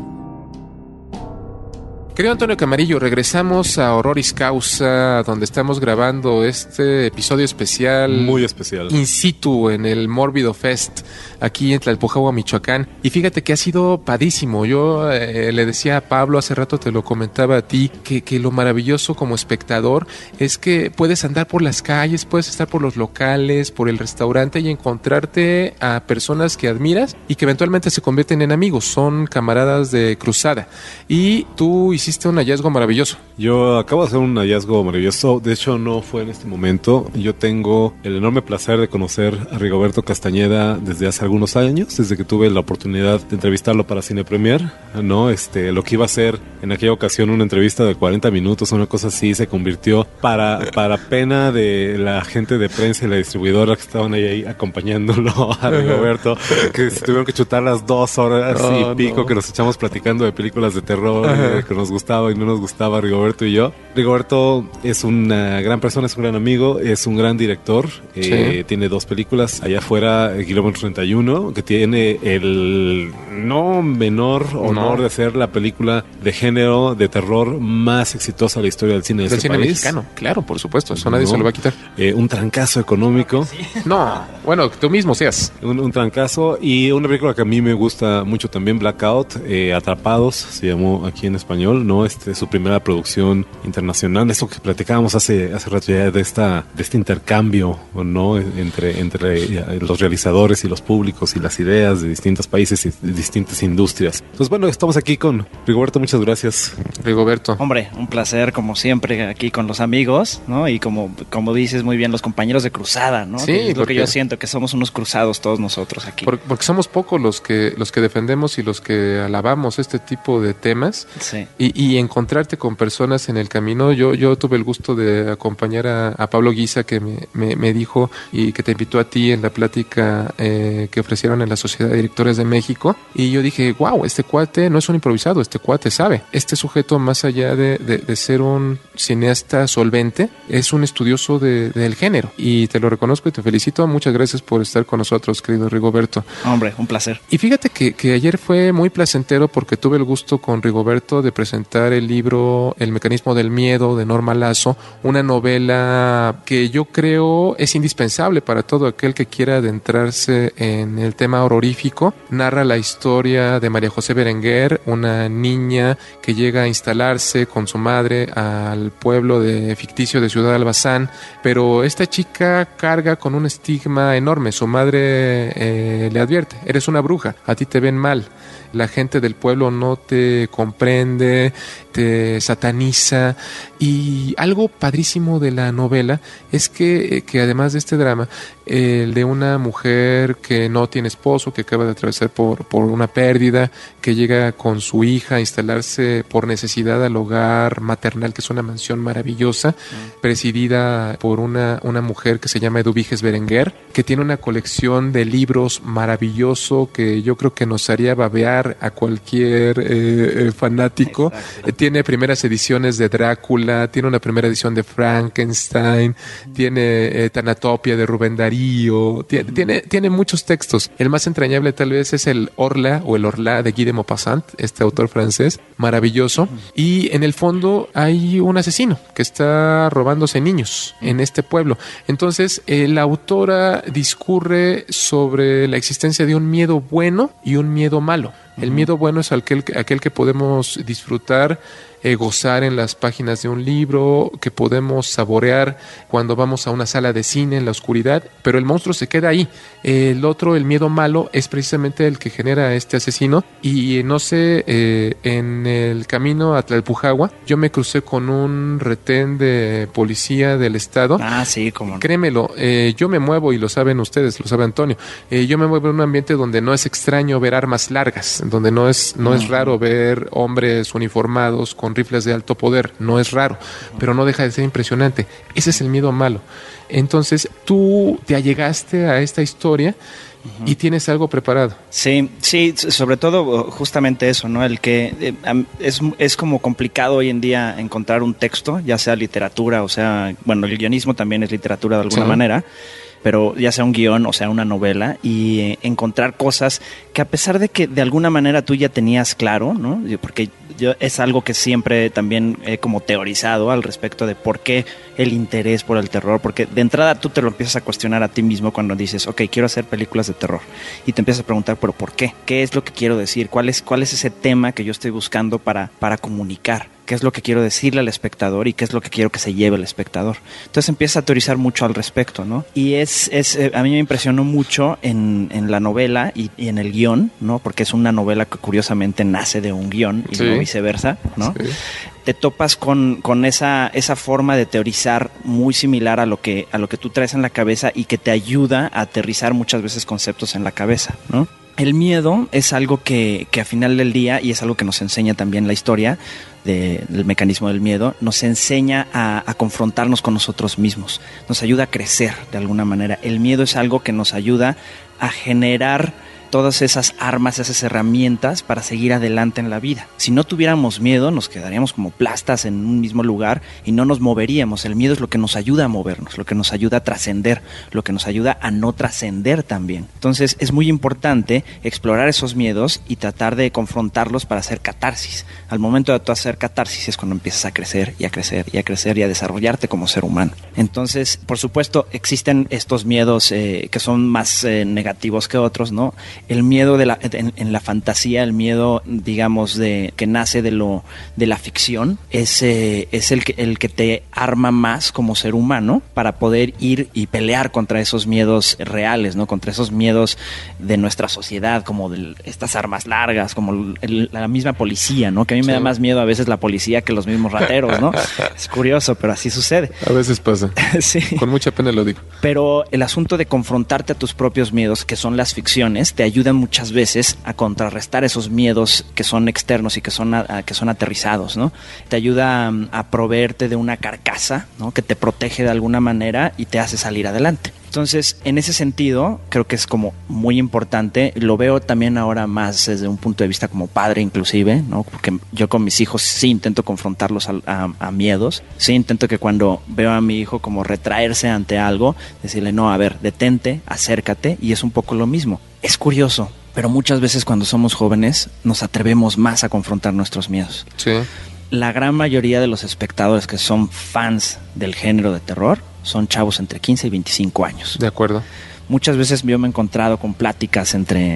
Querido Antonio Camarillo, regresamos a Horroris Causa, donde estamos grabando este episodio especial. Muy especial. In situ, en el Mórbido Fest, aquí en Tlalpujahua, Michoacán. Y fíjate que ha sido padísimo. Yo le decía a Pablo, hace rato te lo comentaba a ti, que lo maravilloso como espectador es que puedes andar por las calles, puedes estar por los locales, por el restaurante y encontrarte a personas que admiras y que eventualmente se convierten en amigos. Son camaradas de cruzada. Y tú hiciste un hallazgo maravilloso. Yo acabo de hacer un hallazgo maravilloso. De hecho, no fue en este momento. Yo tengo el enorme placer de conocer a Rigoberto Castañeda desde hace algunos años, desde que tuve la oportunidad de entrevistarlo para Cine Premier, ¿no? Lo que iba a ser en aquella ocasión una entrevista de 40 minutos, una cosa así, se convirtió para pena de la gente de prensa y la distribuidora que estaban ahí acompañándolo a Rigoberto, que se tuvieron que chutar las 2 horas y pico que nos echamos platicando de películas de terror, que nos gustaba y no nos gustaba Rigoberto y yo. Rigoberto es una gran persona, es un gran amigo, es un gran director. Sí. Tiene 2 películas allá afuera, Kilómetro 31, que tiene el no menor honor de ser la película de género de terror más exitosa de la historia del cine de este cine país. Mexicano, claro, por supuesto, eso nadie se lo va a quitar. Un trancazo económico. Sí. No, bueno, tú mismo seas. Un trancazo, y una película que a mí me gusta mucho también, Blackout, Atrapados, se llamó aquí en español, ¿no? Su primera producción internacional, eso que platicábamos hace rato ya de este intercambio, ¿no? Entre los realizadores y los públicos y las ideas de distintos países y de distintas industrias. Entonces, bueno, estamos aquí con Rigoberto, muchas gracias. Rigoberto. Hombre, un placer como siempre aquí con los amigos, ¿no? Y como dices muy bien, los compañeros de cruzada, ¿no? Sí, que es lo que yo siento, que somos unos cruzados todos nosotros aquí. Porque somos pocos los que defendemos y los que alabamos este tipo de temas. Sí. Y encontrarte con personas en el camino. Yo tuve el gusto de acompañar a Pablo Guisa, que me dijo y que te invitó a ti en la plática que ofrecieron en la Sociedad de Directores de México. Y yo dije, wow, este cuate no es un improvisado, este cuate sabe. Este sujeto, más allá de ser un cineasta solvente, es un estudioso del género. Y te lo reconozco y te felicito. Muchas gracias por estar con nosotros, querido Rigoberto. Hombre, un placer. Y fíjate que ayer fue muy placentero porque tuve el gusto con Rigoberto de presentar el libro El mecanismo del miedo de Norma Lazo, una novela que yo creo es indispensable para todo aquel que quiera adentrarse en el tema horrorífico. Narra la historia de María José Berenguer, una niña que llega a instalarse con su madre al pueblo ficticio de Ciudad Albazán, pero esta chica carga con un estigma enorme. Su madre le advierte, eres una bruja, a ti te ven mal. la gente del pueblo no te comprende, te sataniza. Y algo padrísimo de la novela es que además de este drama, el de una mujer que no tiene esposo, que acaba de atravesar por una pérdida, que llega con su hija a instalarse por necesidad al hogar maternal, que es una mansión maravillosa, presidida por una mujer que se llama Eduviges Berenguer, que tiene una colección de libros maravilloso que yo creo que nos haría babear a cualquier fanático. Tiene primeras ediciones de Drácula, tiene una primera edición de Frankenstein, tiene Tanatopia de Rubén Darío, tiene muchos textos. El más entrañable tal vez es el Orla o el Orla de Guy de Maupassant, este autor francés, maravilloso. Y en el fondo hay un asesino que está robándose niños en este pueblo. Entonces, la autora discurre sobre la existencia de un miedo bueno y un miedo malo. El miedo bueno es aquel que podemos disfrutar, gozar en las páginas de un libro, que podemos saborear cuando vamos a una sala de cine en la oscuridad, pero el monstruo se queda ahí. El otro, el miedo malo, es precisamente el que genera a este asesino. Y no sé, en el camino a Tlalpujahua, yo me crucé con un retén de policía del estado. Ah, sí, cómo no. Créemelo, yo me muevo, y lo saben ustedes, lo sabe Antonio, yo me muevo en un ambiente donde no es extraño ver armas largas, donde no es raro ver hombres uniformados con rifles de alto poder, no es raro, pero no deja de ser impresionante. Ese es el miedo malo. Entonces, tú te allegaste a esta historia y tienes algo preparado. Sí, sobre todo justamente eso, ¿no? El que es como complicado hoy en día encontrar un texto, ya sea literatura, o sea, bueno, el guionismo también es literatura de alguna manera, pero ya sea un guión o sea una novela, y encontrar cosas que a pesar de que de alguna manera tú ya tenías claro, ¿no? Porque es algo que siempre también he como teorizado al respecto de por qué el interés por el terror, porque de entrada tú te lo empiezas a cuestionar a ti mismo cuando dices, ok, quiero hacer películas de terror, y te empiezas a preguntar, pero ¿por qué? ¿Qué es lo que quiero decir? ¿Cuál es ese tema que yo estoy buscando para comunicar? ¿Qué es lo que quiero decirle al espectador y qué es lo que quiero que se lleve el espectador? Entonces empieza a teorizar mucho al respecto, ¿no? Y a mí me impresionó mucho en la novela y en el guión, ¿no? Porque es una novela que curiosamente nace de un guión y no viceversa, ¿no? Sí. Te topas con esa forma de teorizar muy similar a lo que tú traes en la cabeza y que te ayuda a aterrizar muchas veces conceptos en la cabeza, ¿no? El miedo es algo que a final del día, y es algo que nos enseña también la historia del mecanismo del miedo, nos enseña a confrontarnos con nosotros mismos, nos ayuda a crecer de alguna manera. El miedo es algo que nos ayuda a generar todas esas armas, esas herramientas para seguir adelante en la vida. Si no tuviéramos miedo, nos quedaríamos como plastas en un mismo lugar y no nos moveríamos. El miedo es lo que nos ayuda a movernos, lo que nos ayuda a trascender, lo que nos ayuda a no trascender también. Entonces es muy importante explorar esos miedos y tratar de confrontarlos para hacer catarsis. Al momento de tú hacer catarsis es cuando empiezas a crecer y a crecer y a crecer y a desarrollarte como ser humano. Entonces, por supuesto, existen estos miedos que son más negativos que otros, ¿no? El miedo en la fantasía, el miedo, digamos, que nace de la ficción, es el que te arma más como ser humano para poder ir y pelear contra esos miedos reales, ¿no? Contra esos miedos de nuestra sociedad, como estas armas largas, como la misma policía, ¿no? Que a mí me da más miedo a veces la policía que los mismos rateros, ¿no? Es curioso, pero así sucede. A veces pasa. Sí. Con mucha pena lo digo. Pero el asunto de confrontarte a tus propios miedos, que son las ficciones, te ayudan muchas veces a contrarrestar esos miedos que son externos y que son aterrizados, ¿no? Te ayuda a proveerte de una carcasa, ¿no? Que te protege de alguna manera y te hace salir adelante. Entonces, en ese sentido, creo que es como muy importante. Lo veo también ahora más desde un punto de vista como padre inclusive, ¿no? Porque yo con mis hijos sí intento confrontarlos a miedos. Sí intento que cuando veo a mi hijo como retraerse ante algo, decirle, no, a ver, detente, acércate, y es un poco lo mismo. Es curioso, pero muchas veces cuando somos jóvenes nos atrevemos más a confrontar nuestros miedos. Sí. La gran mayoría de los espectadores que son fans del género de terror son chavos entre 15 y 25 años. De acuerdo. Muchas veces yo me he encontrado con pláticas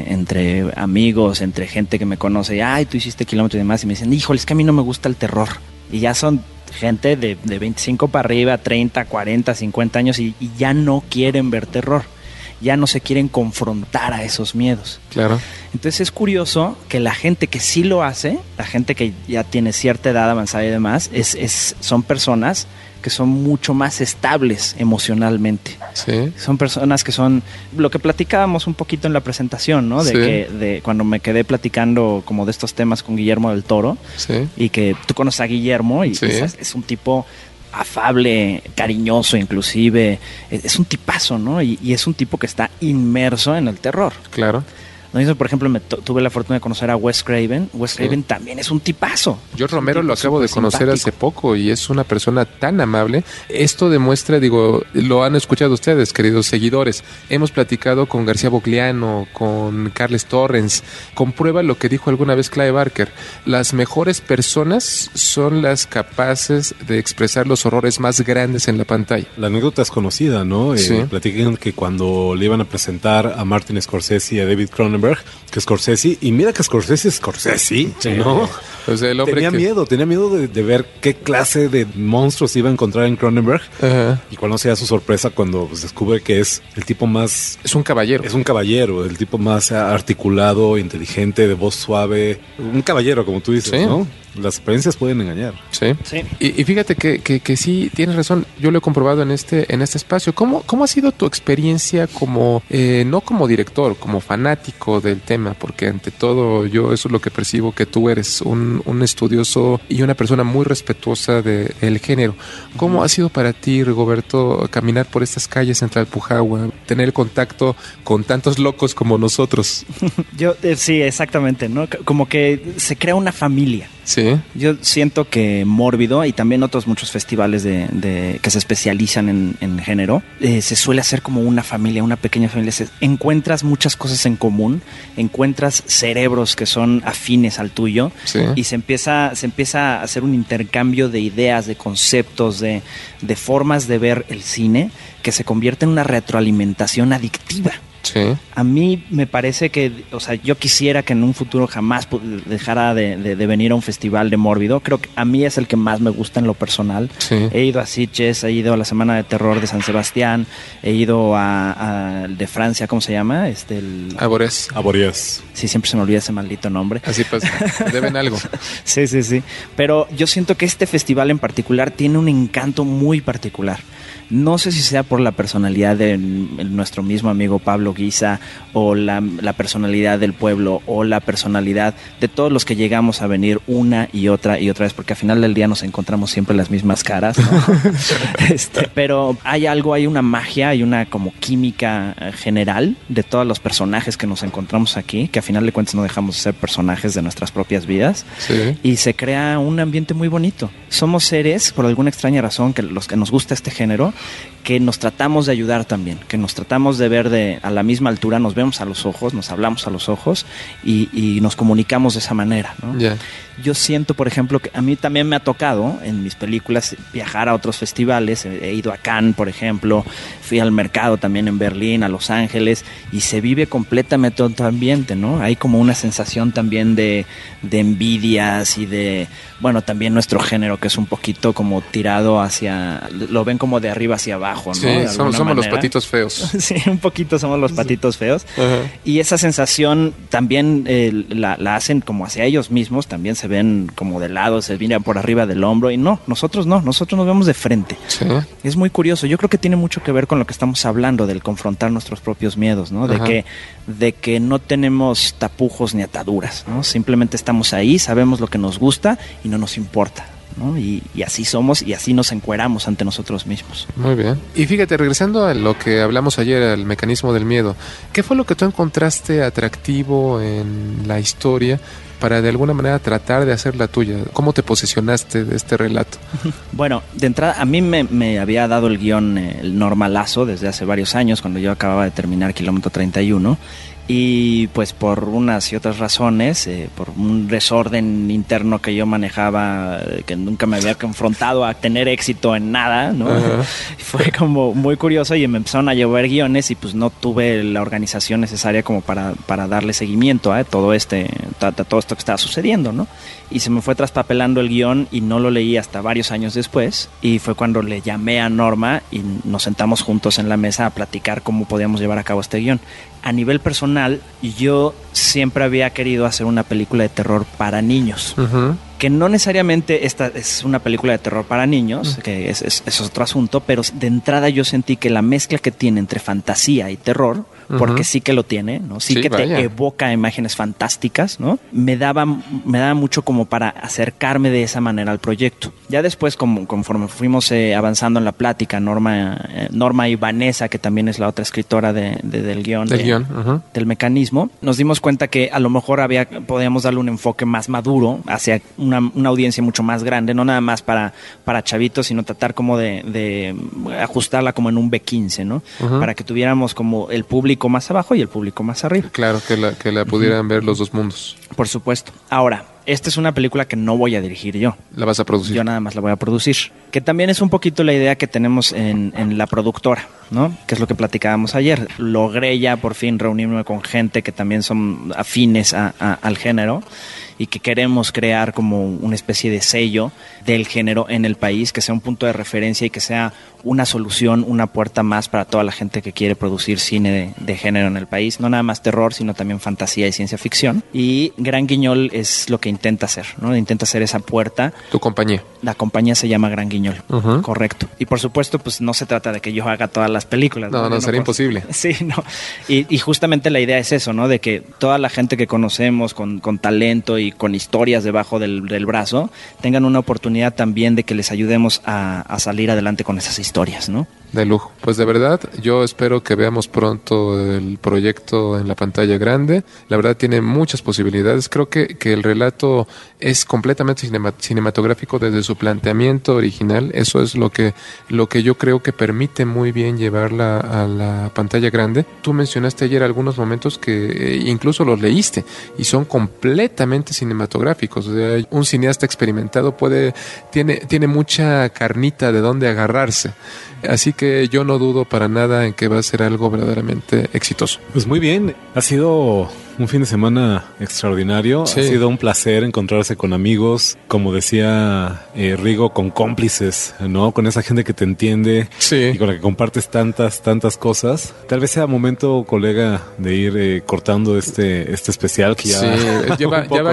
entre amigos, entre gente que me conoce, ay, tú hiciste kilómetros y demás, y me dicen, híjole, es que a mí no me gusta el terror. Y ya son gente de 25 para arriba, 30, 40, 50 años, y ya no quieren ver terror. ya no se quieren confrontar a esos miedos. Claro. Entonces es curioso que la gente que sí lo hace, la gente que ya tiene cierta edad avanzada y demás, son personas que son mucho más estables emocionalmente. Sí. Son personas que son lo que platicábamos un poquito en la presentación, ¿no? De cuando me quedé platicando como de estos temas con Guillermo del Toro, y que tú conoces a Guillermo y es un tipo afable, cariñoso inclusive, es un tipazo, ¿no? Y es un tipo que está inmerso en el terror. Claro. ¿No? Por ejemplo, tuve la fortuna de conocer a Wes Craven. Wes Craven también es un tipazo. Yo Romero lo acabo de conocer hace poco y es una persona tan amable. Esto demuestra, digo, lo han escuchado ustedes, queridos seguidores. Hemos platicado con García Bogliano, con Carles Torrens. Comprueba lo que dijo alguna vez Clive Barker. Las mejores personas son las capaces de expresar los horrores más grandes en la pantalla. La anécdota es conocida, ¿no? Platican que cuando le iban a presentar a Martin Scorsese y a David Cronenberg, que Scorsese, y mira que Scorsese, ¿no? O sea, el hombre tenía miedo de ver qué clase de monstruos iba a encontrar en Cronenberg. Ajá. Y cuál no sea su sorpresa cuando descubre que es el tipo más... Es un caballero. Es un caballero, el tipo más articulado, inteligente, de voz suave. Un caballero, como tú dices, ¿no? Las apariencias pueden engañar. Sí. Y fíjate que sí, tienes razón. Yo lo he comprobado en este espacio. ¿Cómo ha sido tu experiencia como, no como director, como fanático del tema? Porque ante todo yo eso es lo que percibo, que tú eres un estudioso y una persona muy respetuosa del género. ¿Cómo ha sido para ti, Rigoberto, caminar por estas calles en Tlalpujahua, tener contacto con tantos locos como nosotros? Yo, sí, exactamente, ¿no? Como que se crea una familia. Sí. Yo siento que Mórbido y también otros muchos festivales que se especializan en género, se suele hacer como una familia, una pequeña familia. Encuentras muchas cosas en común, encuentras cerebros que son afines al tuyo, y se empieza a hacer un intercambio de ideas, de conceptos, de formas de ver el cine que se convierte en una retroalimentación adictiva. Sí. A mí me parece que, o sea, yo quisiera que en un futuro jamás dejara de venir a un festival de Mórbido. Creo que a mí es el que más me gusta en lo personal. Sí. He ido a Sitges, he ido a la Semana de Terror de San Sebastián, he ido a de Francia, ¿cómo se llama? Aboriés. Sí, siempre se me olvida ese maldito nombre. Así pasa, deben algo. Sí. Pero yo siento que este festival en particular tiene un encanto muy particular. No sé si sea por la personalidad de nuestro mismo amigo Pablo Guisa, o la personalidad del pueblo, o la personalidad de todos los que llegamos a venir una y otra vez, porque al final del día nos encontramos siempre las mismas caras, ¿no? Pero hay una magia, hay una como química general de todos los personajes que nos encontramos aquí, que al final de cuentas no dejamos de ser personajes de nuestras propias vidas. Sí. Y se crea un ambiente muy bonito. Somos seres, por alguna extraña razón, que los que nos gusta este género, que nos tratamos de ayudar también, que nos tratamos de ver a la misma altura, nos vemos a los ojos, nos hablamos a los ojos y nos comunicamos de esa manera, ¿no? Yeah. Yo siento, por ejemplo, que a mí también me ha tocado en mis películas viajar a otros festivales. He ido a Cannes, por ejemplo, fui al mercado también en Berlín, a Los Ángeles, y se vive completamente otro ambiente, ¿no? Hay como una sensación también de envidias y bueno, también nuestro género, que es un poquito como tirado lo ven como de arriba hacia abajo, ¿no? Sí, somos los patitos feos. Sí, un poquito somos los patitos feos. Ajá. Y esa sensación también la hacen como hacia ellos mismos, también se ven como de lado, se miran por arriba del hombro, y nosotros nos vemos de frente. Sí. Es muy curioso. Yo creo que tiene mucho que ver con lo que estamos hablando, del confrontar nuestros propios miedos, ¿no? De que no tenemos tapujos ni ataduras, ¿no? Simplemente estamos ahí, sabemos lo que nos gusta y no nos importa, ¿no? Y así somos, y así nos encueramos ante nosotros mismos. Muy bien. Y fíjate, regresando a lo que hablamos ayer, al mecanismo del miedo, ¿qué fue lo que tú encontraste atractivo en la historia para de alguna manera tratar de hacer la tuya? ¿Cómo te posesionaste de este relato? Bueno, de entrada, a mí me había dado el guión el normalazo desde hace varios años, cuando yo acababa de terminar Kilómetro 31, y pues por unas y otras razones, por un desorden interno que yo manejaba, que nunca me había confrontado a tener éxito en nada, ¿no? Fue como muy curioso y me empezaron a llover guiones y pues no tuve la organización necesaria como para darle seguimiento a todo esto que estaba sucediendo, ¿no? Y se me fue traspapelando el guión y no lo leí hasta varios años después, y fue cuando le llamé a Norma y nos sentamos juntos en la mesa a platicar cómo podíamos llevar a cabo este guión. A nivel personal, yo siempre había querido hacer una película de terror para niños. Que no necesariamente esta es una película de terror para niños, que es otro asunto, pero de entrada yo sentí que la mezcla que tiene entre fantasía y terror, porque sí que lo tiene, ¿no? Sí que te evoca imágenes fantásticas, ¿no? Me daba mucho como para acercarme de esa manera al proyecto. Ya después, conforme fuimos avanzando en la plática, Norma y Vanessa, que también es la otra escritora del guión, del mecanismo, nos dimos cuenta que a lo mejor podíamos darle un enfoque más maduro hacia una audiencia mucho más grande, no nada más para chavitos, sino tratar como de ajustarla como en un B15, ¿no? Para que tuviéramos como el público más abajo y el público más arriba. Claro, que la pudieran ver los dos mundos. Por supuesto. Ahora, esta es una película que no voy a dirigir yo. ¿La vas a producir? Yo nada más la voy a producir. Que también es un poquito la idea que tenemos en la productora, ¿no? Que es lo que platicábamos ayer. Logré ya por fin reunirme con gente que también son afines al género y que queremos crear como una especie de sello del género en el país, que sea un punto de referencia y que sea una solución, una puerta más para toda la gente que quiere producir cine de género en el país. No nada más terror, sino también fantasía y ciencia ficción. Y Gran Guiñol es lo que intenta hacer, ¿no? Intenta hacer esa puerta. ¿Tu compañía? La compañía se llama Gran Guiñol, correcto. Y por supuesto, pues no se trata de que yo haga todas las películas. No, sería imposible. Sí, no. Y justamente la idea es eso, ¿no? De que toda la gente que conocemos con talento y con historias debajo del brazo tengan una oportunidad también de que les ayudemos a salir adelante con esas historias, ¿no? De lujo. Pues de verdad, yo espero que veamos pronto el proyecto en la pantalla grande. La verdad tiene muchas posibilidades. Creo que el relato es completamente cinematográfico desde su planteamiento original. Eso es lo que yo creo que permite muy bien llevarla a la pantalla grande. Tú mencionaste ayer algunos momentos que incluso los leíste y son completamente cinematográficos. O sea, un cineasta experimentado tiene mucha carnita de dónde agarrarse. Así que yo no dudo para nada en que va a ser algo verdaderamente exitoso. Pues muy bien, ha sido un fin de semana extraordinario. Sí. Ha sido un placer encontrarse con amigos, como decía Rigo, con cómplices, ¿no? Con esa gente que te entiende y con la que compartes tantas cosas. Tal vez sea momento, colega, de ir cortando este especial que ya va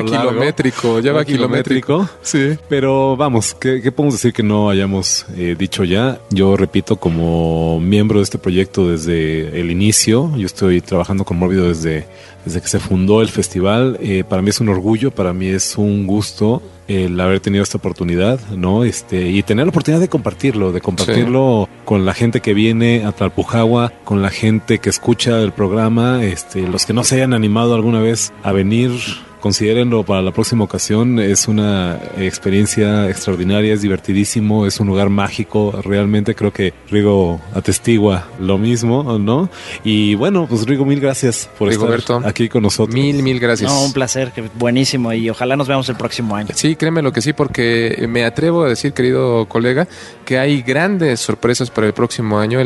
kilométrico. Sí. Pero vamos, ¿qué podemos decir que no hayamos dicho ya? Yo repito, como miembro de este proyecto desde el inicio, yo estoy trabajando con Mórbido desde que se fundó el festival. Para mí es un orgullo, para mí es un gusto el haber tenido esta oportunidad, ¿no? Y tener la oportunidad de compartirlo con la gente que viene a Tlalpujahua, con la gente que escucha el programa, los que no se hayan animado alguna vez a venir, considérenlo para la próxima ocasión. Es una experiencia extraordinaria, es divertidísimo, es un lugar mágico. Realmente creo que Rigo atestigua lo mismo, ¿no? Y bueno, pues Rigo, mil gracias por estar aquí con nosotros. Mil gracias. No, un placer, buenísimo, y ojalá nos veamos el próximo año. Sí, créeme lo que sí, porque me atrevo a decir, querido colega, que hay grandes sorpresas para el próximo año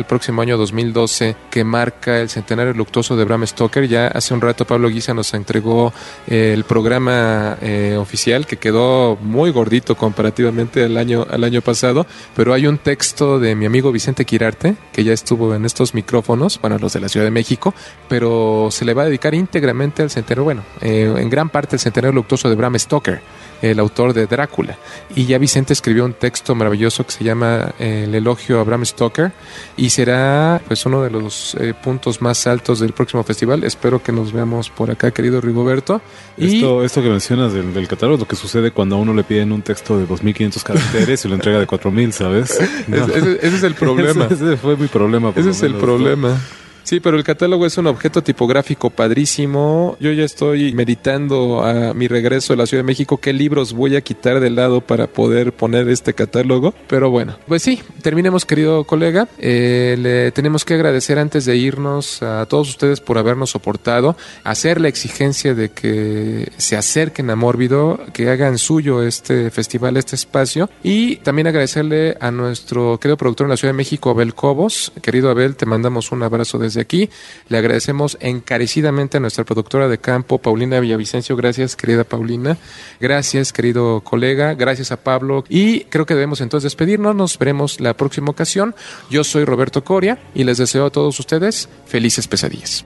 2012, que marca el centenario luctuoso de Bram Stoker. Ya hace un rato Pablo Guisa nos entregó el programa oficial, que quedó muy gordito comparativamente al año pasado, pero hay un texto de mi amigo Vicente Quirarte, que ya estuvo en estos micrófonos, bueno, los de la Ciudad de México, pero se le va a dedicar íntegramente al centenario, en gran parte al centenario luctuoso de Bram Stoker, el autor de Drácula. Y ya Vicente escribió un texto maravilloso que se llama El elogio a Bram Stoker, y será pues uno de los puntos más altos del próximo festival. Espero que nos veamos por acá, querido Rigoberto. Esto que mencionas del catálogo es lo que sucede cuando a uno le piden un texto de 2.500 caracteres y lo entrega de 4.000, ¿sabes? No. Ese es el problema. Ese fue mi problema. Ese es el problema. Sí, pero el catálogo es un objeto tipográfico padrísimo. Yo ya estoy meditando a mi regreso a la Ciudad de México qué libros voy a quitar de lado para poder poner este catálogo. Pero bueno, pues sí, terminemos, querido colega. Le tenemos que agradecer antes de irnos a todos ustedes por habernos soportado, hacer la exigencia de que se acerquen a Mórbido, que hagan suyo este festival, este espacio, y también agradecerle a nuestro querido productor en la Ciudad de México, Abel Cobos. Querido Abel, te mandamos un abrazo desde aquí. Le agradecemos encarecidamente a nuestra productora de campo, Paulina Villavicencio. Gracias, querida Paulina. Gracias, querido colega. Gracias a Pablo. Y creo que debemos entonces despedirnos. Nos veremos la próxima ocasión. Yo soy Roberto Coria y les deseo a todos ustedes felices pesadillas.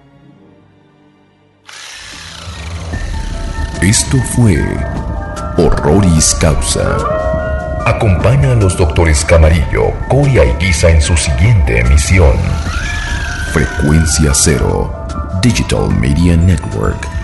Esto fue Horroris Causa. Acompaña a los doctores Camarillo, Coria y Guisa en su siguiente emisión. Frecuencia Cero, Digital Media Network.